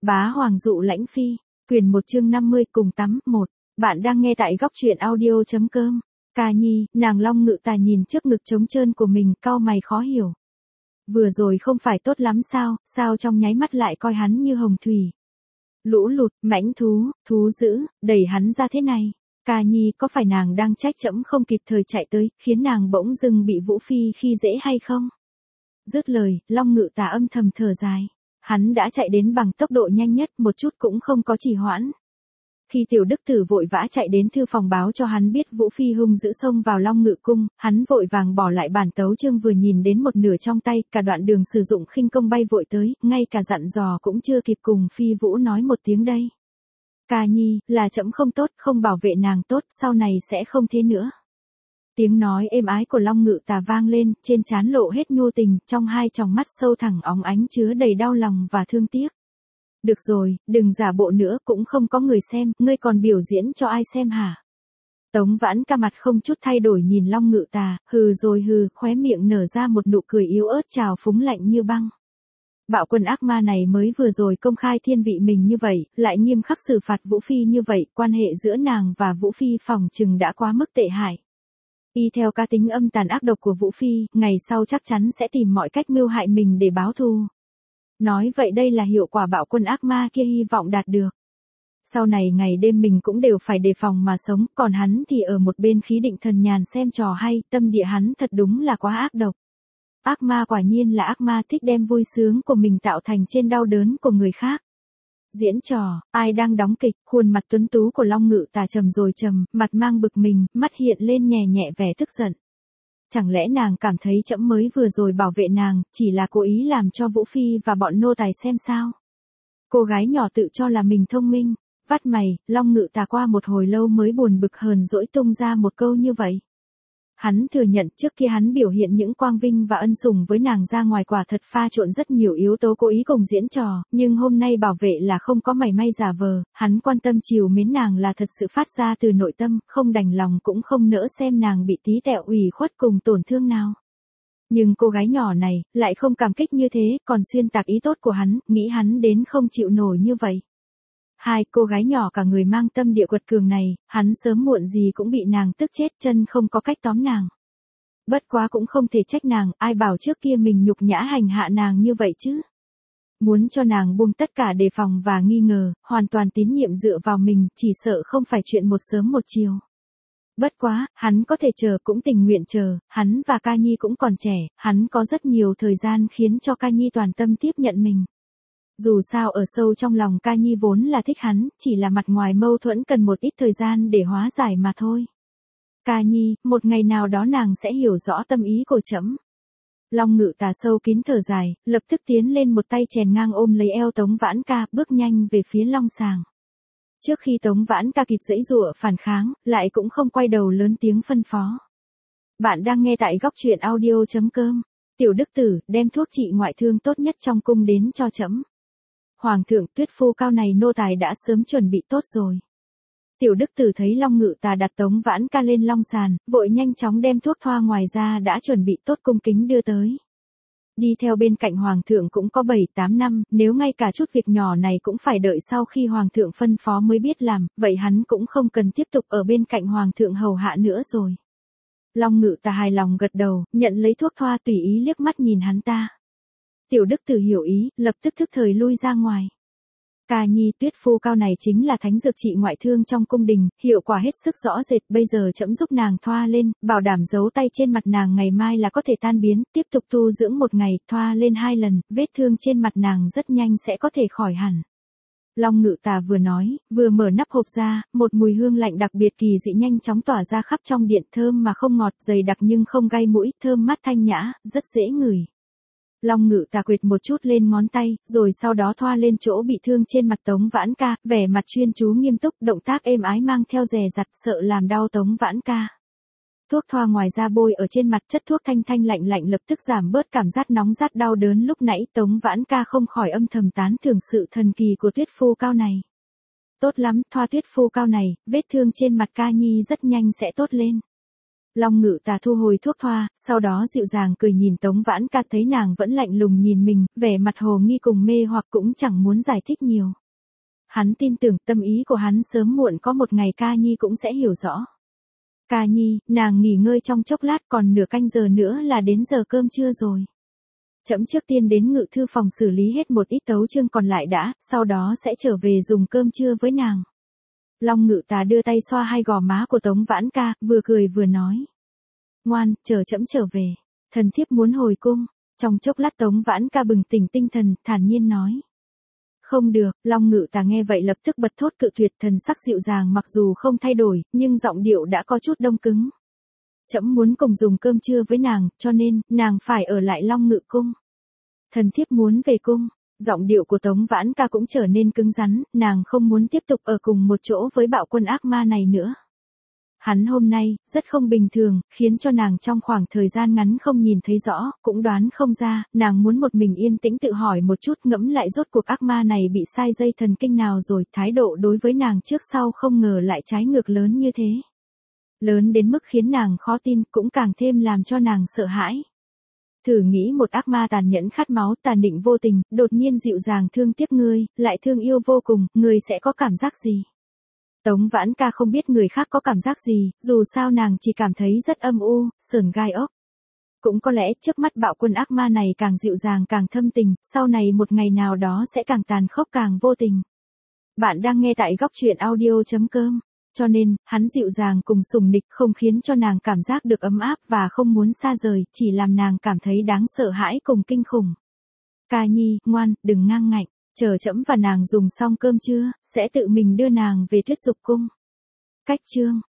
Bá Hoàng dụ lãnh phi, quyền 1 chương 50 cùng tắm 1. Bạn đang nghe tại góc truyện audio.com. Ca Nhi, nàng Long Ngự Tà nhìn trước ngực trống trơn của mình, cau mày khó hiểu. Vừa rồi không phải tốt lắm sao trong nháy mắt lại coi hắn như hồng thủy. Lũ lụt, mãnh thú, thú dữ, đẩy hắn ra thế này. Ca Nhi, có phải nàng đang trách trẫm không kịp thời chạy tới, khiến nàng bỗng dưng bị Vũ Phi khi dễ hay không? Dứt lời, Long Ngự Tà âm thầm thở dài. Hắn đã chạy đến bằng tốc độ nhanh nhất, một chút cũng không có trì hoãn. Khi tiểu đức tử vội vã chạy đến thư phòng báo cho hắn biết Vũ Phi hung dữ xông vào Long Ngự cung, hắn vội vàng bỏ lại bản tấu chương vừa nhìn đến một nửa trong tay, cả đoạn đường sử dụng khinh công bay vội tới, ngay cả dặn dò cũng chưa kịp cùng Phi Vũ nói một tiếng đây. Ca Nhi, là trẫm không tốt, không bảo vệ nàng tốt, sau này sẽ không thế nữa. Tiếng nói êm ái của Long Ngự Tà vang lên, trên trán lộ hết nhu tình, trong hai tròng mắt sâu thẳm óng ánh chứa đầy đau lòng và thương tiếc. Được rồi, đừng giả bộ nữa, cũng không có người xem, ngươi còn biểu diễn cho ai xem hả? Tống Vãn Ca mặt không chút thay đổi nhìn Long Ngự Tà, hừ rồi hừ, khóe miệng nở ra một nụ cười yếu ớt trào phúng lạnh như băng. Bạo quân ác ma này mới vừa rồi công khai thiên vị mình như vậy, lại nghiêm khắc xử phạt Vũ Phi như vậy, quan hệ giữa nàng và Vũ Phi phòng chừng đã quá mức tệ hại. Y theo cá tính âm tàn ác độc của Vũ Phi, ngày sau chắc chắn sẽ tìm mọi cách mưu hại mình để báo thù. Nói vậy đây là hiệu quả bạo quân ác ma kia hy vọng đạt được. Sau này ngày đêm mình cũng đều phải đề phòng mà sống, còn hắn thì ở một bên khí định thần nhàn xem trò hay, tâm địa hắn thật đúng là quá ác độc. Ác ma quả nhiên là ác ma, thích đem vui sướng của mình tạo thành trên đau đớn của người khác. Diễn trò, ai đang đóng kịch, khuôn mặt tuấn tú của Long Ngự Tà trầm rồi trầm, mặt mang bực mình, mắt hiện lên nhẹ nhẹ vẻ tức giận. Chẳng lẽ nàng cảm thấy trẫm mới vừa rồi bảo vệ nàng, chỉ là cố ý làm cho Vũ Phi và bọn nô tài xem sao? Cô gái nhỏ tự cho là mình thông minh, vắt mày, Long Ngự Tà qua một hồi lâu mới buồn bực hờn dỗi tung ra một câu như vậy. Hắn thừa nhận trước kia hắn biểu hiện những quang vinh và ân sủng với nàng ra ngoài quả thật pha trộn rất nhiều yếu tố cố ý cùng diễn trò, nhưng hôm nay bảo vệ là không có mảy may giả vờ, hắn quan tâm chiều mến nàng là thật sự phát ra từ nội tâm, không đành lòng cũng không nỡ xem nàng bị tí tẹo ủy khuất cùng tổn thương nào. Nhưng cô gái nhỏ này, lại không cảm kích như thế, còn xuyên tạc ý tốt của hắn, nghĩ hắn đến không chịu nổi như vậy. Hai cô gái nhỏ cả người mang tâm địa quật cường này, hắn sớm muộn gì cũng bị nàng tức chết, chân không có cách tóm nàng. Bất quá cũng không thể trách nàng, ai bảo trước kia mình nhục nhã hành hạ nàng như vậy chứ. Muốn cho nàng buông tất cả đề phòng và nghi ngờ, hoàn toàn tín nhiệm dựa vào mình, chỉ sợ không phải chuyện một sớm một chiều. Bất quá, hắn có thể chờ cũng tình nguyện chờ, hắn và Ca Nhi cũng còn trẻ, hắn có rất nhiều thời gian khiến cho Ca Nhi toàn tâm tiếp nhận mình. Dù sao ở sâu trong lòng Ca Nhi vốn là thích hắn, chỉ là mặt ngoài mâu thuẫn cần một ít thời gian để hóa giải mà thôi. Ca Nhi, một ngày nào đó nàng sẽ hiểu rõ tâm ý của trẫm. Long Ngự Tà sâu kín thở dài, lập tức tiến lên một tay chèn ngang ôm lấy eo Tống Vãn Ca, bước nhanh về phía Long Sàng. Trước khi Tống Vãn Ca kịp giãy giụa phản kháng, lại cũng không quay đầu lớn tiếng phân phó. Bạn đang nghe tại góc truyện audio.com. Tiểu đức tử, đem thuốc trị ngoại thương tốt nhất trong cung đến cho trẫm. Hoàng thượng, Tuyết phu cao này nô tài đã sớm chuẩn bị tốt rồi. Tiểu đức tử thấy Long Ngự Tà đặt Tống Vãn Ca lên long sàn, vội nhanh chóng đem thuốc thoa ngoài ra đã chuẩn bị tốt cung kính đưa tới. Đi theo bên cạnh Hoàng thượng cũng có 7-8 năm, nếu ngay cả chút việc nhỏ này cũng phải đợi sau khi Hoàng thượng phân phó mới biết làm, vậy hắn cũng không cần tiếp tục ở bên cạnh Hoàng thượng hầu hạ nữa rồi. Long Ngự Tà hài lòng gật đầu, nhận lấy thuốc thoa tùy ý liếc mắt nhìn hắn ta. Tiểu đức tử hiểu ý, lập tức thức thời lui ra ngoài. Ca Nhi, Tuyết phu cao này chính là thánh dược trị ngoại thương trong cung đình, hiệu quả hết sức rõ rệt, bây giờ trẫm giúp nàng thoa lên, bảo đảm giấu tay trên mặt nàng ngày mai là có thể tan biến, tiếp tục tu dưỡng một ngày, thoa lên 2 lần, vết thương trên mặt nàng rất nhanh sẽ có thể khỏi hẳn. Long Ngự Tà vừa nói, vừa mở nắp hộp ra, một mùi hương lạnh đặc biệt kỳ dị nhanh chóng tỏa ra khắp trong điện, thơm mà không ngọt, dày đặc nhưng không gai mũi, thơm mát thanh nhã, rất dễ ngửi. Long Ngự Tà quệt một chút lên ngón tay, rồi sau đó thoa lên chỗ bị thương trên mặt Tống Vãn Ca, vẻ mặt chuyên chú nghiêm túc, động tác êm ái mang theo dè dặt, sợ làm đau Tống Vãn Ca. Thuốc thoa ngoài ra bôi ở trên mặt, chất thuốc thanh thanh lạnh lạnh lập tức giảm bớt cảm giác nóng rát đau đớn lúc nãy, Tống Vãn Ca không khỏi âm thầm tán thưởng sự thần kỳ của Tuyết phu cao này. Tốt lắm, thoa Tuyết phu cao này, vết thương trên mặt Ca Nhi rất nhanh sẽ tốt lên. Long Ngự Tà thu hồi thuốc thoa, sau đó dịu dàng cười nhìn Tống Vãn Ca, thấy nàng vẫn lạnh lùng nhìn mình, vẻ mặt hồ nghi cùng mê hoặc cũng chẳng muốn giải thích nhiều. Hắn tin tưởng tâm ý của hắn sớm muộn có một ngày Ca Nhi cũng sẽ hiểu rõ. Ca Nhi, nàng nghỉ ngơi trong chốc lát, còn nửa canh giờ nữa là đến giờ cơm trưa rồi. Trẫm trước tiên đến ngự thư phòng xử lý hết một ít tấu chương còn lại đã, sau đó sẽ trở về dùng cơm trưa với nàng. Long Ngự Tà đưa tay xoa hai gò má của Tống Vãn Ca, vừa cười vừa nói. Ngoan, chờ trẫm trở về. Thần thiếp muốn hồi cung. Trong chốc lát Tống Vãn Ca bừng tỉnh tinh thần, thản nhiên nói. Không được, Long Ngự Tà nghe vậy lập tức bật thốt cự tuyệt, thần sắc dịu dàng mặc dù không thay đổi, nhưng giọng điệu đã có chút đông cứng. Trẫm muốn cùng dùng cơm trưa với nàng, cho nên, nàng phải ở lại Long Ngự cung. Thần thiếp muốn về cung. Giọng điệu của Tống Vãn Ca cũng trở nên cứng rắn, nàng không muốn tiếp tục ở cùng một chỗ với bạo quân ác ma này nữa. Hắn hôm nay, rất không bình thường, khiến cho nàng trong khoảng thời gian ngắn không nhìn thấy rõ, cũng đoán không ra, nàng muốn một mình yên tĩnh tự hỏi một chút, ngẫm lại rốt cuộc ác ma này bị sai dây thần kinh nào rồi, thái độ đối với nàng trước sau không ngờ lại trái ngược lớn như thế. Lớn đến mức khiến nàng khó tin, cũng càng thêm làm cho nàng sợ hãi. Thử nghĩ một ác ma tàn nhẫn khát máu, tàn định vô tình, đột nhiên dịu dàng thương tiếc ngươi, lại thương yêu vô cùng, ngươi sẽ có cảm giác gì? Tống Vãn Ca không biết người khác có cảm giác gì, dù sao nàng chỉ cảm thấy rất âm u, sởn gai ốc. Cũng có lẽ trước mắt bạo quân ác ma này càng dịu dàng càng thâm tình, sau này một ngày nào đó sẽ càng tàn khốc càng vô tình. Bạn đang nghe tại góc truyện audio.com. Cho nên, hắn dịu dàng cùng sủng nịch không khiến cho nàng cảm giác được ấm áp và không muốn xa rời, chỉ làm nàng cảm thấy đáng sợ hãi cùng kinh khủng. Ca Nhi, ngoan, đừng ngang ngạnh, chờ trẫm và nàng dùng xong cơm trưa, sẽ tự mình đưa nàng về Tuyết Dục cung. Cách chương